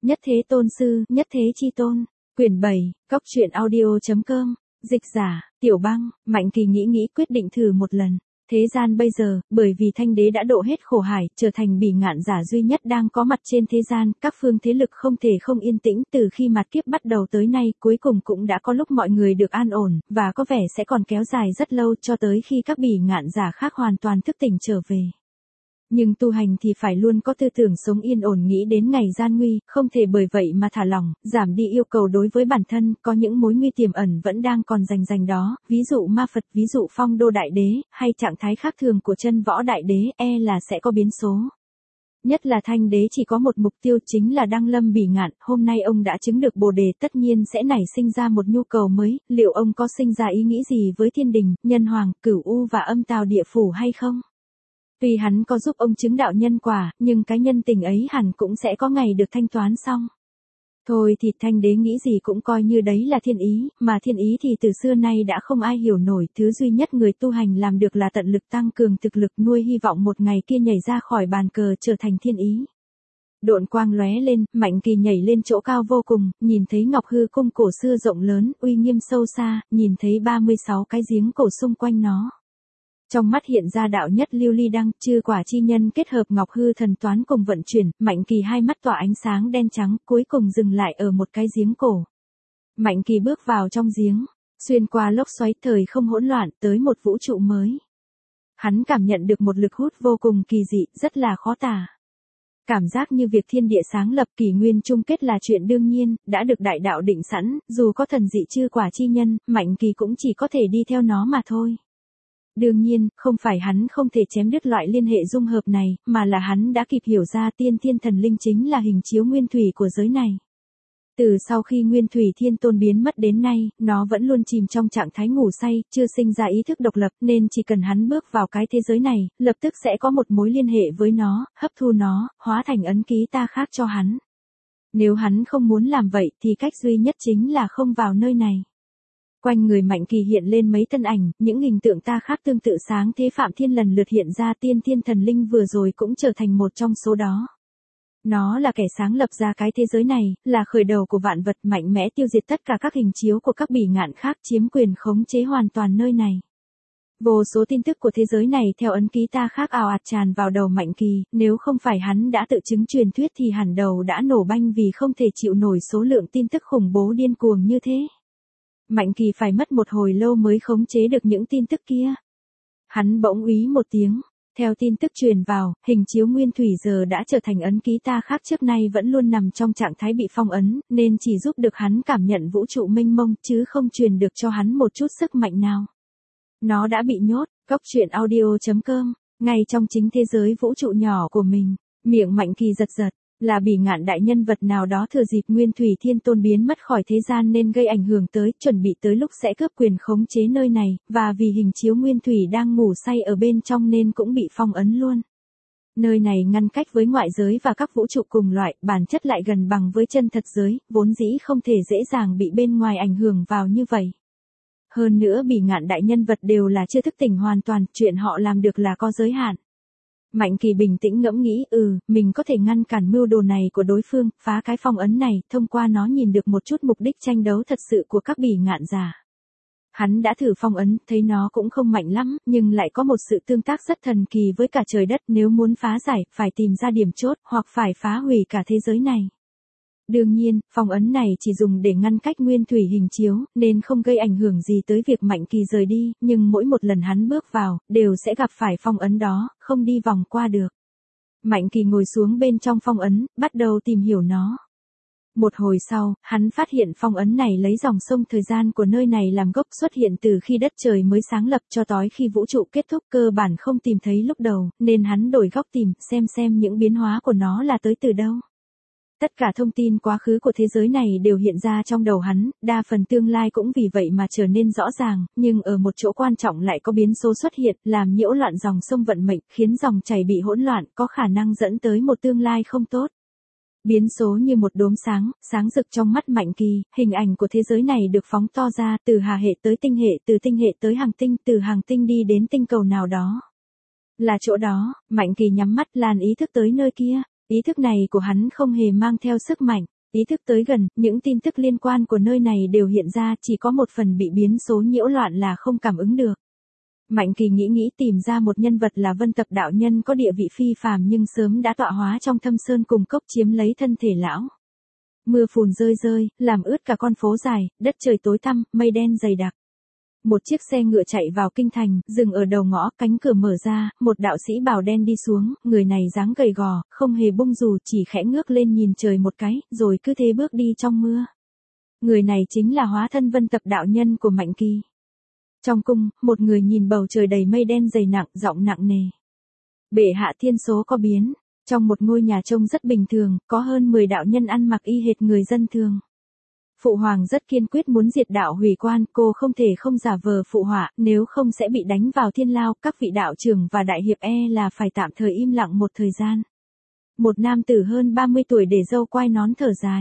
Nhất thế tôn sư, nhất thế chi tôn. Quyển 7, Cóc truyện audio.com. Dịch giả, Tiểu Băng. Mạnh Kỳ nghĩ quyết định thử một lần. Thế gian bây giờ, bởi vì Thanh Đế đã độ hết khổ hải, trở thành bỉ ngạn giả duy nhất đang có mặt trên thế gian, các phương thế lực không thể không yên tĩnh. Từ khi mạt kiếp bắt đầu tới nay, cuối cùng cũng đã có lúc mọi người được an ổn, và có vẻ sẽ còn kéo dài rất lâu cho tới khi các bỉ ngạn giả khác hoàn toàn thức tỉnh trở về. Nhưng tu hành thì phải luôn có tư tưởng sống yên ổn, nghĩ đến ngày gian nguy, không thể bởi vậy mà thả lỏng, giảm đi yêu cầu đối với bản thân. Có những mối nguy tiềm ẩn vẫn đang còn rành đó, ví dụ ma Phật, ví dụ phong đô đại đế, hay trạng thái khác thường của chân võ đại đế, là sẽ có biến số. Nhất là Thanh Đế chỉ có một mục tiêu, chính là đăng lâm bỉ ngạn. Hôm nay ông đã chứng được Bồ đề, tất nhiên sẽ nảy sinh ra một nhu cầu mới. Liệu ông có sinh ra ý nghĩ gì với thiên đình, nhân hoàng, cửu u và âm tào địa phủ hay không? Tuy hắn có giúp ông chứng đạo nhân quả, nhưng cái nhân tình ấy hẳn cũng sẽ có ngày được thanh toán xong. Thôi thì Thanh Đế nghĩ gì cũng coi như đấy là thiên ý, mà thiên ý thì từ xưa nay đã không ai hiểu nổi. Thứ duy nhất người tu hành làm được là tận lực tăng cường thực lực, nuôi hy vọng một ngày kia nhảy ra khỏi bàn cờ trở thành thiên ý. Độn quang lóe lên, Mạnh Kỳ nhảy lên chỗ cao vô cùng, nhìn thấy Ngọc Hư cung cổ xưa rộng lớn, uy nghiêm sâu xa, nhìn thấy 36 cái giếng cổ xung quanh nó. Trong mắt hiện ra đạo nhất lưu ly đăng, chư quả chi nhân kết hợp Ngọc Hư thần toán cùng vận chuyển. Mạnh Kỳ hai mắt tỏa ánh sáng đen trắng, cuối cùng dừng lại ở một cái giếng cổ. Mạnh Kỳ bước vào trong giếng, xuyên qua lốc xoáy thời không hỗn loạn, tới một vũ trụ mới. Hắn cảm nhận được một lực hút vô cùng kỳ dị, rất là khó tả. Cảm giác như việc thiên địa sáng lập, kỷ nguyên chung kết là chuyện đương nhiên, đã được đại đạo định sẵn, dù có thần dị chư quả chi nhân, Mạnh Kỳ cũng chỉ có thể đi theo nó mà thôi. Đương nhiên, không phải hắn không thể chém đứt loại liên hệ dung hợp này, mà là hắn đã kịp hiểu ra tiên thiên thần linh chính là hình chiếu nguyên thủy của giới này. Từ sau khi Nguyên Thủy Thiên Tôn biến mất đến nay, nó vẫn luôn chìm trong trạng thái ngủ say, chưa sinh ra ý thức độc lập, nên chỉ cần hắn bước vào cái thế giới này, lập tức sẽ có một mối liên hệ với nó, hấp thu nó, hóa thành ấn ký ta khác cho hắn. Nếu hắn không muốn làm vậy thì cách duy nhất chính là không vào nơi này. Quanh người Mạnh Kỳ hiện lên mấy thân ảnh, những hình tượng ta khác tương tự sáng thế Phạm Thiên lần lượt hiện ra. Tiên thiên thần linh vừa rồi cũng trở thành một trong số đó. Nó là kẻ sáng lập ra cái thế giới này, là khởi đầu của vạn vật, mạnh mẽ tiêu diệt tất cả các hình chiếu của các bỉ ngạn khác, chiếm quyền khống chế hoàn toàn nơi này. Vô số tin tức của thế giới này theo ấn ký ta khác ào ạt tràn vào đầu Mạnh Kỳ, nếu không phải hắn đã tự chứng truyền thuyết thì hẳn đầu đã nổ banh vì không thể chịu nổi số lượng tin tức khủng bố điên cuồng như thế. Mạnh Kỳ phải mất một hồi lâu mới khống chế được những tin tức kia. Hắn bỗng úy một tiếng, theo tin tức truyền vào, hình chiếu nguyên thủy giờ đã trở thành ấn ký ta khác, trước nay vẫn luôn nằm trong trạng thái bị phong ấn, nên chỉ giúp được hắn cảm nhận vũ trụ mênh mông, chứ không truyền được cho hắn một chút sức mạnh nào. Nó đã bị nhốt, Cóc truyện audio.com, ngay trong chính thế giới vũ trụ nhỏ của mình. Miệng Mạnh Kỳ giật giật. Là bỉ ngạn đại nhân vật nào đó thừa dịp Nguyên Thủy Thiên Tôn biến mất khỏi thế gian nên gây ảnh hưởng tới, chuẩn bị tới lúc sẽ cướp quyền khống chế nơi này, và vì hình chiếu Nguyên Thủy đang ngủ say ở bên trong nên cũng bị phong ấn luôn. Nơi này ngăn cách với ngoại giới và các vũ trụ cùng loại, bản chất lại gần bằng với chân thật giới, vốn dĩ không thể dễ dàng bị bên ngoài ảnh hưởng vào như vậy. Hơn nữa bỉ ngạn đại nhân vật đều là chưa thức tỉnh hoàn toàn, chuyện họ làm được là có giới hạn. Mạnh Kỳ bình tĩnh ngẫm nghĩ, mình có thể ngăn cản mưu đồ này của đối phương, phá cái phong ấn này, thông qua nó nhìn được một chút mục đích tranh đấu thật sự của các bỉ ngạn giả. Hắn đã thử phong ấn, thấy nó cũng không mạnh lắm, nhưng lại có một sự tương tác rất thần kỳ với cả trời đất, nếu muốn phá giải, phải tìm ra điểm chốt, hoặc phải phá hủy cả thế giới này. Đương nhiên, phong ấn này chỉ dùng để ngăn cách nguyên thủy hình chiếu, nên không gây ảnh hưởng gì tới việc Mạnh Kỳ rời đi, nhưng mỗi một lần hắn bước vào, đều sẽ gặp phải phong ấn đó, không đi vòng qua được. Mạnh Kỳ ngồi xuống bên trong phong ấn, bắt đầu tìm hiểu nó. Một hồi sau, hắn phát hiện phong ấn này lấy dòng sông thời gian của nơi này làm gốc, xuất hiện từ khi đất trời mới sáng lập cho tới khi vũ trụ kết thúc, cơ bản không tìm thấy lúc đầu, nên hắn đổi góc tìm, xem những biến hóa của nó là tới từ đâu. Tất cả thông tin quá khứ của thế giới này đều hiện ra trong đầu hắn, đa phần tương lai cũng vì vậy mà trở nên rõ ràng, nhưng ở một chỗ quan trọng lại có biến số xuất hiện, làm nhiễu loạn dòng sông vận mệnh, khiến dòng chảy bị hỗn loạn, có khả năng dẫn tới một tương lai không tốt. Biến số như một đốm sáng rực trong mắt Mạnh Kỳ, hình ảnh của thế giới này được phóng to ra, từ hà hệ tới tinh hệ, từ tinh hệ tới hàng tinh, từ hàng tinh đi đến tinh cầu nào đó. Là chỗ đó, Mạnh Kỳ nhắm mắt, lan ý thức tới nơi kia. Ý thức này của hắn không hề mang theo sức mạnh. ý thức tới gần, những tin tức liên quan của nơi này đều hiện ra, chỉ có một phần bị biến số nhiễu loạn là không cảm ứng được. Mạnh Kỳ nghĩ tìm ra một nhân vật là Vân Tập đạo nhân có địa vị phi phàm nhưng sớm đã tọa hóa trong thâm sơn cùng cốc chiếm lấy thân thể lão. Mưa phùn rơi, làm ướt cả con phố dài, đất trời tối tăm, mây đen dày đặc. Một chiếc xe ngựa chạy vào kinh thành, dừng ở đầu ngõ, cánh cửa mở ra, một đạo sĩ bào đen đi xuống, người này dáng gầy gò, không hề bung dù, chỉ khẽ ngước lên nhìn trời một cái, rồi cứ thế bước đi trong mưa. Người này chính là hóa thân Vân Tập đạo nhân của Mạnh Kỳ. Trong cung, một người nhìn bầu trời đầy mây đen dày nặng, giọng nặng nề. Bệ hạ thiên số có biến. Trong một ngôi nhà trông rất bình thường, có hơn 10 đạo nhân ăn mặc y hệt người dân thường. Phụ hoàng rất kiên quyết muốn diệt đạo hủy quan, cô không thể không giả vờ phụ họa, nếu không sẽ bị đánh vào thiên lao, các vị đạo trưởng và đại hiệp là phải tạm thời im lặng một thời gian. Một nam tử hơn 30 tuổi để râu quai nón thở dài.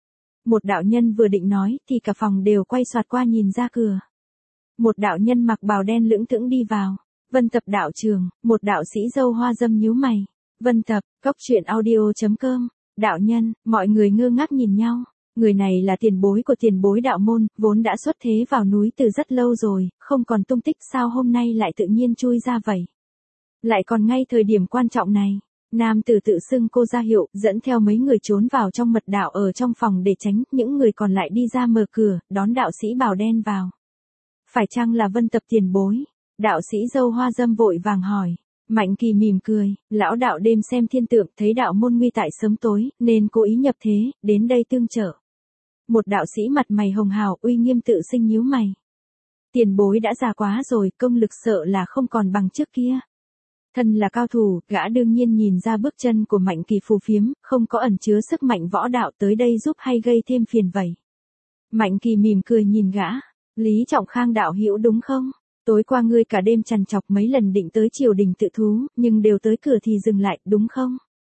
Một đạo nhân vừa định nói, thì cả phòng đều quay xoạt qua nhìn ra cửa. Một đạo nhân mặc bào đen lững thững đi vào. Vân Tập đạo trưởng, một đạo sĩ râu hoa râm nhíu mày. Vân Tập, cóc truyện audio.com, đạo nhân, mọi người ngơ ngác nhìn nhau. Người này là tiền bối của tiền bối đạo môn, vốn đã xuất thế vào núi từ rất lâu rồi, không còn tung tích, sao hôm nay lại tự nhiên chui ra vậy. Lại còn ngay thời điểm quan trọng này, nam tử tự xưng cô ra hiệu, dẫn theo mấy người trốn vào trong mật đạo ở trong phòng để tránh, những người còn lại đi ra mở cửa, đón đạo sĩ bào đen vào. Phải chăng là Vân Tập tiền bối? Đạo sĩ râu hoa râm vội vàng hỏi. Mạnh Kỳ mỉm cười, lão đạo đêm xem thiên tượng, thấy đạo môn nguy tại sớm tối, nên cố ý nhập thế, đến đây tương trợ. Một đạo sĩ mặt mày hồng hào, uy nghiêm tự sinh nhíu mày. Tiền bối đã già quá rồi, công lực sợ là không còn bằng trước kia. Thân là cao thủ, gã đương nhiên nhìn ra bước chân của Mạnh Kỳ phù phiếm, không có ẩn chứa sức mạnh võ đạo, tới đây giúp hay gây thêm phiền vậy. Mạnh Kỳ mỉm cười nhìn gã. Lý Trọng Khang đạo hữu đúng không? Tối qua ngươi cả đêm trằn trọc mấy lần định tới triều đình tự thú, nhưng đều tới cửa thì dừng lại, đúng không?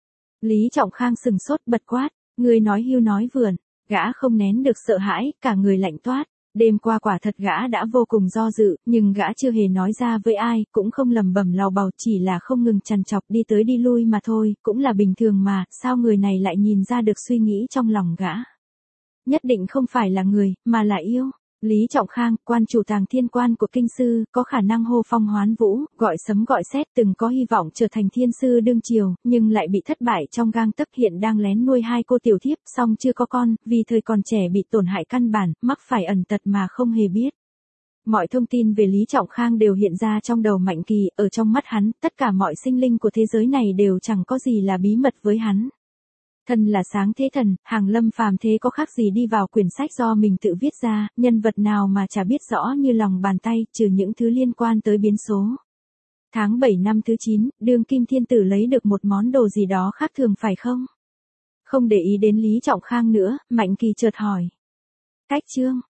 Lý Trọng Khang sừng sốt bật quát, ngươi nói hưu nói vượn, gã không nén được sợ hãi, cả người lạnh toát. Đêm qua quả thật gã đã vô cùng do dự, nhưng gã chưa hề nói ra với ai, cũng không lầm bầm lào bào, chỉ là không ngừng trằn trọc đi tới đi lui mà thôi, cũng là bình thường mà, sao người này lại nhìn ra được suy nghĩ trong lòng gã? Nhất định không phải là người, mà là yêu. Lý Trọng Khang, quan chủ Tàng Thiên Quan của kinh sư, có khả năng hô phong hoán vũ, gọi sấm gọi sét, từng có hy vọng trở thành thiên sư đương triều, nhưng lại bị thất bại trong gang tấc, hiện đang lén nuôi hai cô tiểu thiếp, song chưa có con, vì thời còn trẻ bị tổn hại căn bản, mắc phải ẩn tật mà không hề biết. Mọi thông tin về Lý Trọng Khang đều hiện ra trong đầu Mạnh Kỳ, ở trong mắt hắn, tất cả mọi sinh linh của thế giới này đều chẳng có gì là bí mật với hắn. Thân là sáng thế thần, hàng lâm phàm thế có khác gì đi vào quyển sách do mình tự viết ra, nhân vật nào mà chả biết rõ như lòng bàn tay, trừ những thứ liên quan tới biến số. Tháng 7 năm thứ 9, đương kim thiên tử lấy được một món đồ gì đó khác thường phải không? Không để ý đến Lý Trọng Khang nữa, Mạnh Kỳ chợt hỏi. Cách chương,